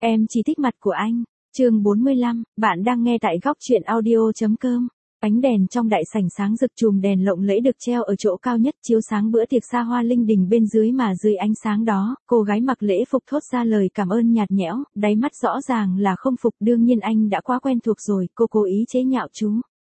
Em chỉ thích mặt của anh. Chương 45, bạn đang nghe tại góc truyện audio.com. Ánh đèn trong đại sảnh sáng rực, chùm đèn lộng lẫy được treo ở chỗ cao nhất chiếu sáng bữa tiệc xa hoa linh đình bên dưới, mà dưới ánh sáng đó, cô gái mặc lễ phục thốt ra lời cảm ơn nhạt nhẽo, đáy mắt rõ ràng là không phục. Đương nhiên anh đã quá quen thuộc rồi, cô cố ý chế nhạo chú.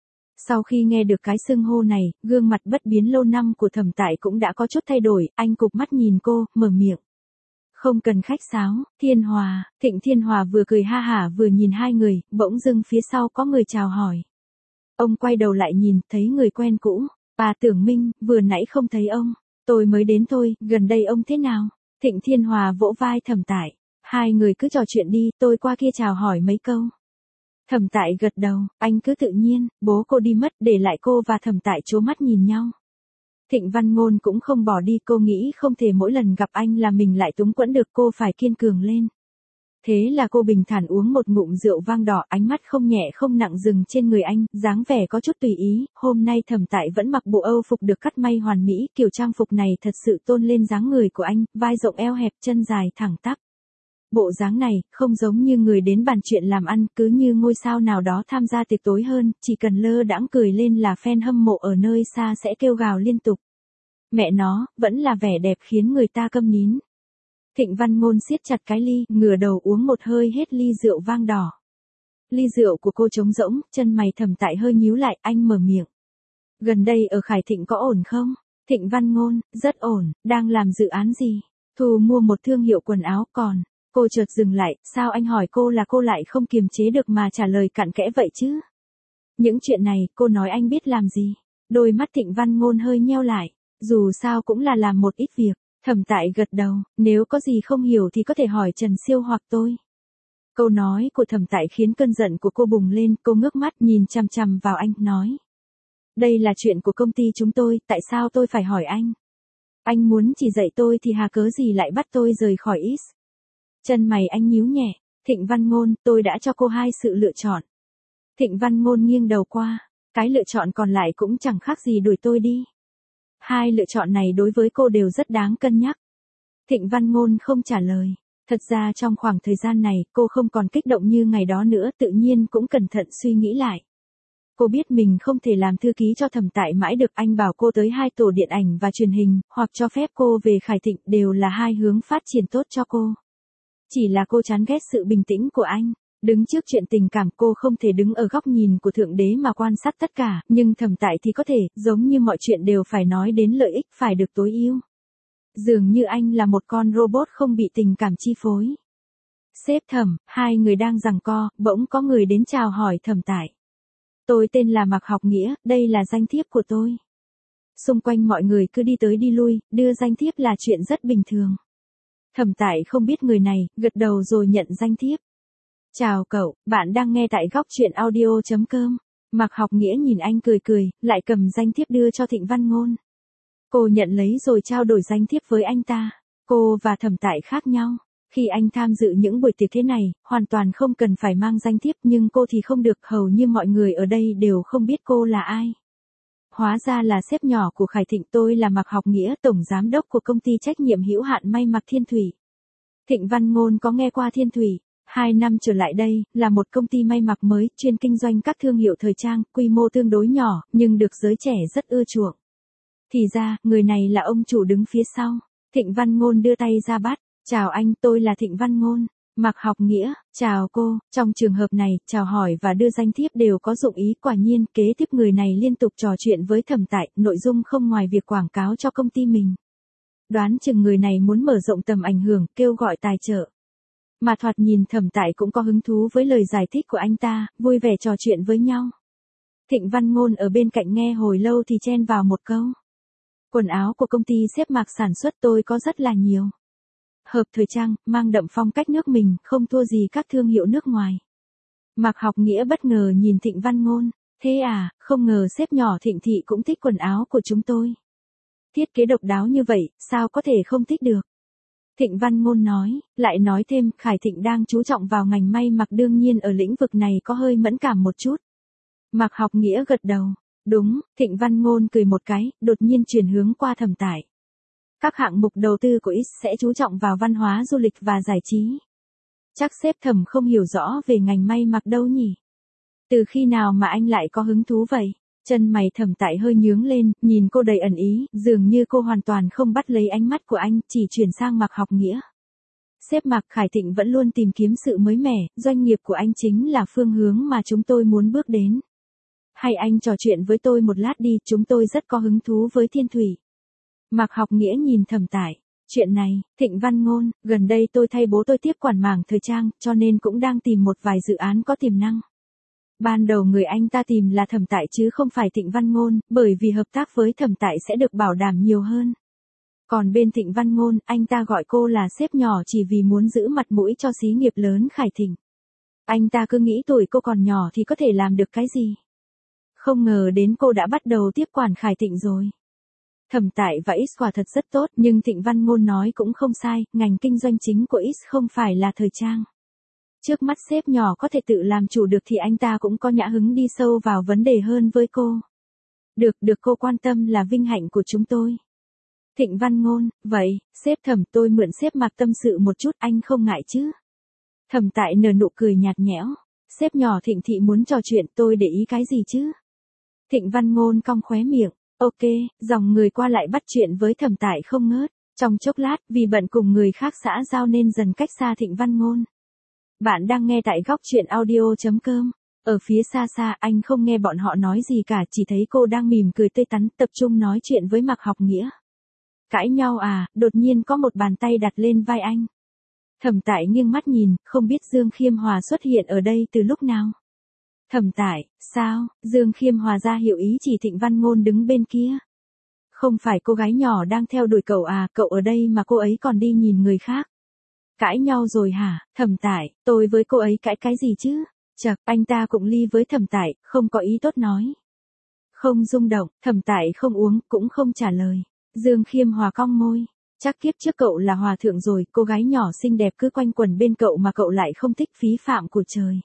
Sau khi nghe được cái xưng hô này, gương mặt bất biến lâu năm của Thẩm Tại cũng đã có chút thay đổi, anh cụp mắt nhìn cô, mở miệng. Không cần khách sáo, Thiên Hòa. Thịnh Thiên Hòa vừa cười ha hả vừa nhìn hai người, bỗng dưng phía sau có người chào hỏi. Ông quay đầu lại nhìn, thấy người quen cũ. Bà Tưởng Minh, vừa nãy không thấy ông. Tôi mới đến thôi, gần đây ông thế nào? Thịnh Thiên Hòa vỗ vai Thẩm Tại. Hai người cứ trò chuyện đi, tôi qua kia chào hỏi mấy câu. Thẩm Tại gật đầu, anh cứ tự nhiên. Bố cô đi mất, để lại cô và Thẩm Tại trố mắt nhìn nhau. Thịnh Văn Ngôn cũng không bỏ đi, cô nghĩ không thể mỗi lần gặp anh là mình lại túng quẫn được, cô phải kiên cường lên. Thế là cô bình thản uống một ngụm rượu vang đỏ, ánh mắt không nhẹ không nặng dừng trên người anh, dáng vẻ có chút tùy ý. Hôm nay Thẩm Tại vẫn mặc bộ Âu phục được cắt may hoàn mỹ, kiểu trang phục này thật sự tôn lên dáng người của anh, vai rộng eo hẹp chân dài thẳng tắp. Bộ dáng này, không giống như người đến bàn chuyện làm ăn, cứ như ngôi sao nào đó tham gia tiệc tối hơn, chỉ cần lơ đãng cười lên là fan hâm mộ ở nơi xa sẽ kêu gào liên tục. Mẹ nó, vẫn là vẻ đẹp khiến người ta câm nín. Thịnh Văn Ngôn siết chặt cái ly, ngửa đầu uống một hơi hết ly rượu vang đỏ. Ly rượu của cô trống rỗng, chân mày Thẩm Tại hơi nhíu lại, anh mở miệng. Gần đây ở Khải Thịnh có ổn không? Thịnh Văn Ngôn, rất ổn. Đang làm dự án gì? Thu mua một thương hiệu quần áo. Còn, cô chợt dừng lại, sao anh hỏi cô là cô lại không kiềm chế được mà trả lời cặn kẽ vậy chứ? Những chuyện này, cô nói anh biết làm gì? Đôi mắt Thịnh Văn Ngôn hơi nheo lại. Dù sao cũng là làm một ít việc. Thẩm Tại gật đầu, nếu có gì không hiểu thì có thể hỏi Trần Siêu hoặc tôi. Câu nói của Thẩm Tại khiến cơn giận của cô bùng lên, cô ngước mắt nhìn chằm chằm vào anh, nói. Đây là chuyện của công ty chúng tôi, tại sao tôi phải hỏi anh? Anh muốn chỉ dạy tôi thì hà cớ gì lại bắt tôi rời khỏi IS? Chân mày anh nhíu nhẹ. Thịnh Văn Ngôn, tôi đã cho cô hai sự lựa chọn. Thịnh Văn Ngôn nghiêng đầu qua, cái lựa chọn còn lại cũng chẳng khác gì đuổi tôi đi. Hai lựa chọn này đối với cô đều rất đáng cân nhắc. Thịnh Văn Ngôn không trả lời. Thật ra trong khoảng thời gian này, cô không còn kích động như ngày đó nữa, tự nhiên cũng cẩn thận suy nghĩ lại. Cô biết mình không thể làm thư ký cho Thẩm Tại mãi được, anh bảo cô tới 2 tổ điện ảnh và truyền hình, hoặc cho phép cô về Khải Thịnh, đều là hai hướng phát triển tốt cho cô. Chỉ là cô chán ghét sự bình tĩnh của anh. Đứng trước chuyện tình cảm, cô không thể đứng ở góc nhìn của Thượng Đế mà quan sát tất cả, nhưng Thẩm Tại thì có thể, giống như mọi chuyện đều phải nói đến lợi ích, phải được tối ưu. Dường như anh là một con robot không bị tình cảm chi phối. Sếp Thẩm, hai người đang giằng co, bỗng có người đến chào hỏi Thẩm Tại. Tôi tên là Mạc Học Nghĩa, đây là danh thiếp của tôi. Xung quanh mọi người cứ đi tới đi lui, đưa danh thiếp là chuyện rất bình thường. Thẩm Tại không biết người này, gật đầu rồi nhận danh thiếp. Chào cậu, bạn đang nghe tại góc truyện audio.com. Mạc Học Nghĩa nhìn anh cười cười, lại cầm danh thiếp đưa cho Thịnh Văn Ngôn. Cô nhận lấy rồi trao đổi danh thiếp với anh ta. Cô và Thẩm Tại khác nhau. Khi anh tham dự những buổi tiệc thế này, hoàn toàn không cần phải mang danh thiếp, nhưng cô thì không được, hầu như mọi người ở đây đều không biết cô là ai. Hóa ra là sếp nhỏ của Khải Thịnh, tôi là Mạc Học Nghĩa, tổng giám đốc của công ty trách nhiệm hữu hạn may mặc Thiên Thủy. Thịnh Văn Ngôn có nghe qua Thiên Thủy. 2 năm trở lại đây, là một công ty may mặc mới, chuyên kinh doanh các thương hiệu thời trang, quy mô tương đối nhỏ, nhưng được giới trẻ rất ưa chuộng. Thì ra, người này là ông chủ đứng phía sau. Thịnh Văn Ngôn đưa tay ra bắt. Chào anh, tôi là Thịnh Văn Ngôn. Mạc Học Nghĩa, chào cô. Trong trường hợp này, chào hỏi và đưa danh thiếp đều có dụng ý. Quả nhiên, kế tiếp người này liên tục trò chuyện với Thẩm Tại, nội dung không ngoài việc quảng cáo cho công ty mình. Đoán chừng người này muốn mở rộng tầm ảnh hưởng, kêu gọi tài trợ. Mà thoạt nhìn Thẩm Tại cũng có hứng thú với lời giải thích của anh ta, vui vẻ trò chuyện với nhau. Thịnh Văn Ngôn ở bên cạnh nghe hồi lâu thì chen vào một câu. Quần áo của công ty xếp Mạc sản xuất tôi có rất là nhiều. Hợp thời trang, mang đậm phong cách nước mình, không thua gì các thương hiệu nước ngoài. Mạc Học Nghĩa bất ngờ nhìn Thịnh Văn Ngôn. Thế à, không ngờ sếp nhỏ Thịnh Thị cũng thích quần áo của chúng tôi. Thiết kế độc đáo như vậy, sao có thể không thích được. Thịnh Văn Ngôn nói, lại nói thêm, Khải Thịnh đang chú trọng vào ngành may mặc, đương nhiên ở lĩnh vực này có hơi mẫn cảm một chút. Mạc Học Nghĩa gật đầu. Đúng, Thịnh Văn Ngôn cười một cái, đột nhiên chuyển hướng qua Thẩm Tại. Các hạng mục đầu tư của IS sẽ chú trọng vào văn hóa du lịch và giải trí. Chắc sếp Thẩm không hiểu rõ về ngành may mặc đâu nhỉ? Từ khi nào mà anh lại có hứng thú vậy? Chân mày Thẩm Tại hơi nhướng lên, nhìn cô đầy ẩn ý, dường như cô hoàn toàn không bắt lấy ánh mắt của anh, chỉ chuyển sang Mạc Học Nghĩa. Sếp Mạc, Khải Thịnh vẫn luôn tìm kiếm sự mới mẻ, doanh nghiệp của anh chính là phương hướng mà chúng tôi muốn bước đến. Hay anh trò chuyện với tôi một lát đi, chúng tôi rất có hứng thú với Thiên Thủy. Mạc Học Nghĩa nhìn Thẩm Tại. Chuyện này, Thịnh Văn Ngôn, gần đây tôi thay bố tôi tiếp quản mảng thời trang, cho nên cũng đang tìm một vài dự án có tiềm năng. Ban đầu người anh ta tìm là Thẩm Tại chứ không phải Thịnh Văn Ngôn, bởi vì hợp tác với Thẩm Tại sẽ được bảo đảm nhiều hơn. Còn bên Thịnh Văn Ngôn, anh ta gọi cô là sếp nhỏ chỉ vì muốn giữ mặt mũi cho xí nghiệp lớn Khải Thịnh. Anh ta cứ nghĩ tuổi cô còn nhỏ thì có thể làm được cái gì. Không ngờ đến cô đã bắt đầu tiếp quản Khải Thịnh rồi. Thẩm Tại và X quả thật rất tốt, nhưng Thịnh Văn Ngôn nói cũng không sai, ngành kinh doanh chính của X không phải là thời trang. Trước mắt sếp nhỏ có thể tự làm chủ được thì anh ta cũng có nhã hứng đi sâu vào vấn đề hơn với cô. Được cô quan tâm là vinh hạnh của chúng tôi. Thịnh Văn Ngôn, vậy, sếp Thẩm tôi mượn sếp Mạc tâm sự một chút, anh không ngại chứ? Thẩm Tại nở nụ cười nhạt nhẽo. Sếp nhỏ Thịnh thị muốn trò chuyện, tôi để ý cái gì chứ? Thịnh Văn Ngôn cong khóe miệng. Ok, dòng người qua lại bắt chuyện với Thẩm Tại không ngớt. Trong chốc lát, vì bận cùng người khác xã giao nên dần cách xa Thịnh Văn Ngôn. Bạn đang nghe tại góc truyện audio.com. Ở phía xa xa anh không nghe bọn họ nói gì cả, chỉ thấy cô đang mỉm cười tươi tắn, tập trung nói chuyện với Mạc Học Nghĩa. Cãi nhau à? Đột nhiên có một bàn tay đặt lên vai anh. Thẩm Tại nghiêng mắt nhìn, không biết Dương Khiêm Hòa xuất hiện ở đây từ lúc nào. Thẩm Tại, sao? Dương Khiêm Hòa ra hiệu ý chỉ Thịnh Văn Ngôn đứng bên kia. Không phải cô gái nhỏ đang theo đuổi cậu à, cậu ở đây mà cô ấy còn đi nhìn người khác. Cãi nhau rồi hả? Thẩm Tại, tôi với cô ấy cãi cái gì chứ? Chậc, anh ta cũng ly với Thẩm Tại, không có ý tốt nói. Không rung động, Thẩm Tại không uống, cũng không trả lời. Dương Khiêm Hòa cong môi. Chắc kiếp trước cậu là hòa thượng rồi, cô gái nhỏ xinh đẹp cứ quanh quẩn bên cậu mà cậu lại không thích, phí phạm của trời.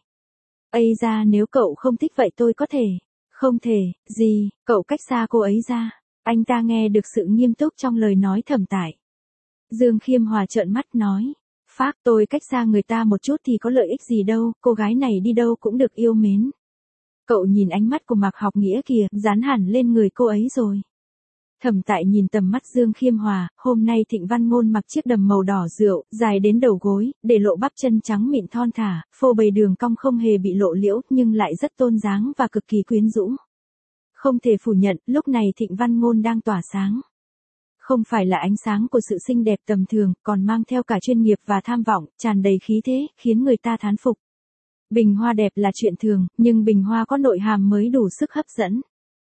Ây ra, nếu cậu không thích vậy tôi có thể. Không thể, gì, cậu cách xa cô ấy ra. Anh ta nghe được sự nghiêm túc trong lời nói Thẩm Tại. Dương Khiêm Hòa trợn mắt nói. Phác, tôi cách xa người ta một chút thì có lợi ích gì đâu, cô gái này đi đâu cũng được yêu mến. Cậu nhìn ánh mắt của Mạc Học Nghĩa kìa, dán hẳn lên người cô ấy rồi. Thẩm Tại nhìn tầm mắt Dương Khiêm Hòa, hôm nay Thịnh Văn Ngôn mặc chiếc đầm màu đỏ rượu, dài đến đầu gối, để lộ bắp chân trắng mịn thon thả, phô bày đường cong không hề bị lộ liễu, nhưng lại rất tôn dáng và cực kỳ quyến rũ. Không thể phủ nhận, lúc này Thịnh Văn Ngôn đang tỏa sáng. Không phải là ánh sáng của sự xinh đẹp tầm thường, còn mang theo cả chuyên nghiệp và tham vọng, tràn đầy khí thế, khiến người ta thán phục. Bình hoa đẹp là chuyện thường, nhưng bình hoa có nội hàm mới đủ sức hấp dẫn.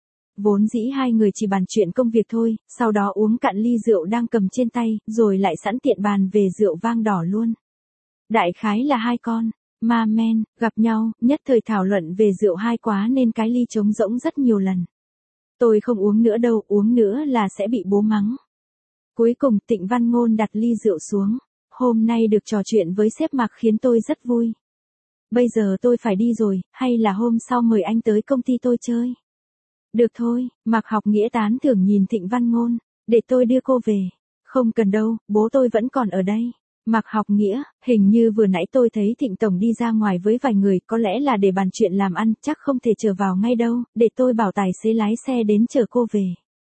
Vốn dĩ hai người chỉ bàn chuyện công việc thôi, sau đó uống cạn ly rượu đang cầm trên tay, rồi lại sẵn tiện bàn về rượu vang đỏ luôn. Đại khái là hai con ma men gặp nhau, nhất thời thảo luận về rượu hai quá nên cái ly trống rỗng rất nhiều lần. Tôi không uống nữa đâu, uống nữa là sẽ bị bố mắng. Cuối cùng Thịnh Văn Ngôn đặt ly rượu xuống. Hôm nay được trò chuyện với sếp Mạc khiến tôi rất vui. Bây giờ tôi phải đi rồi, hay là hôm sau mời anh tới công ty tôi chơi? Được thôi, Mạc Học Nghĩa tán thưởng nhìn Thịnh Văn Ngôn. Để tôi đưa cô về. Không cần đâu, bố tôi vẫn còn ở đây. Mạc Học Nghĩa, hình như vừa nãy tôi thấy Thịnh Tổng đi ra ngoài với vài người, có lẽ là để bàn chuyện làm ăn, chắc không thể chờ vào ngay đâu, để tôi bảo tài xế lái xe đến chở cô về.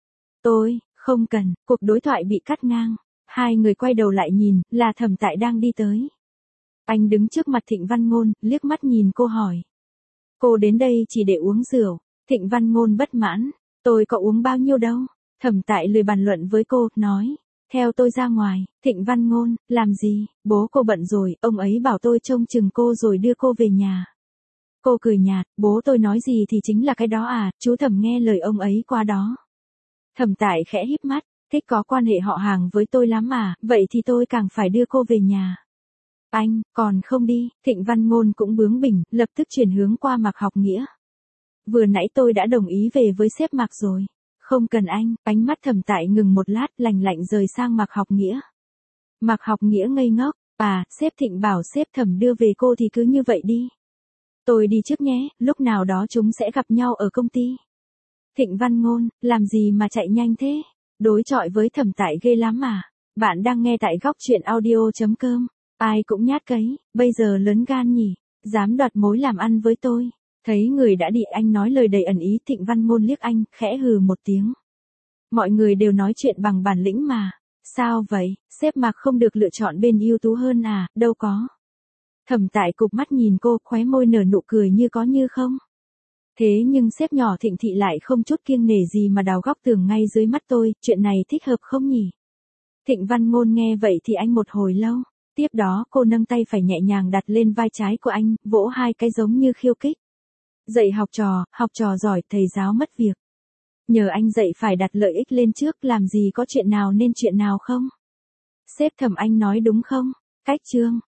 Không cần, cuộc đối thoại bị cắt ngang. Hai người quay đầu lại nhìn, là Thẩm Tại đang đi tới. Anh đứng trước mặt Thịnh Văn Ngôn, liếc mắt nhìn cô hỏi. Cô đến đây chỉ để uống rượu. Thịnh Văn Ngôn bất mãn. Tôi có uống bao nhiêu đâu. Thẩm Tại lười bàn luận với cô, nói. Theo tôi ra ngoài. Thịnh Văn Ngôn, làm gì? Bố cô bận rồi, ông ấy bảo tôi trông chừng cô rồi đưa cô về nhà. Cô cười nhạt, bố tôi nói gì thì chính là cái đó à, chú Thẩm nghe lời ông ấy qua đó. Thẩm Tại khẽ híp mắt, thích có quan hệ họ hàng với tôi lắm à, vậy thì tôi càng phải đưa cô về nhà. Anh, còn không đi, Thịnh Văn Ngôn cũng bướng bỉnh, lập tức chuyển hướng qua Mạc Học Nghĩa. Vừa nãy tôi đã đồng ý về với sếp Mạc rồi. Không cần anh, ánh mắt Thẩm Tại ngừng một lát, lạnh lạnh rời sang Mạc Học Nghĩa. Mạc Học Nghĩa ngây ngốc, sếp Thịnh bảo sếp Thẩm đưa về cô thì cứ như vậy đi. Tôi đi trước nhé, lúc nào đó chúng sẽ gặp nhau ở công ty. Thịnh Văn Ngôn, làm gì mà chạy nhanh thế? Đối chọi với Thẩm Tại ghê lắm à? Bạn đang nghe tại góc truyện audio.com. Ai cũng nhát cấy, bây giờ lớn gan nhỉ, dám đoạt mối làm ăn với tôi. Thấy người đã đi anh nói lời đầy ẩn ý. Thịnh Văn Ngôn liếc anh, khẽ hừ một tiếng. Mọi người đều nói chuyện bằng bản lĩnh mà. Sao vậy, sếp Mạc không được lựa chọn bên ưu tú hơn à, đâu có. Thẩm Tại cụp mắt nhìn cô, khóe môi nở nụ cười như có như không. Thế nhưng sếp nhỏ Thịnh Thị lại không chút kiêng nể gì mà đào góc tường ngay dưới mắt tôi, chuyện này thích hợp không nhỉ? Thịnh Văn Ngôn nghe vậy thì anh một hồi lâu. Tiếp đó cô nâng tay phải nhẹ nhàng đặt lên vai trái của anh, vỗ hai cái giống như khiêu khích. Dạy học trò giỏi, thầy giáo mất việc. Nhờ anh dạy phải đặt lợi ích lên trước, làm gì có chuyện nào nên chuyện nào không? Sếp Thẩm, anh nói đúng không? Cách chương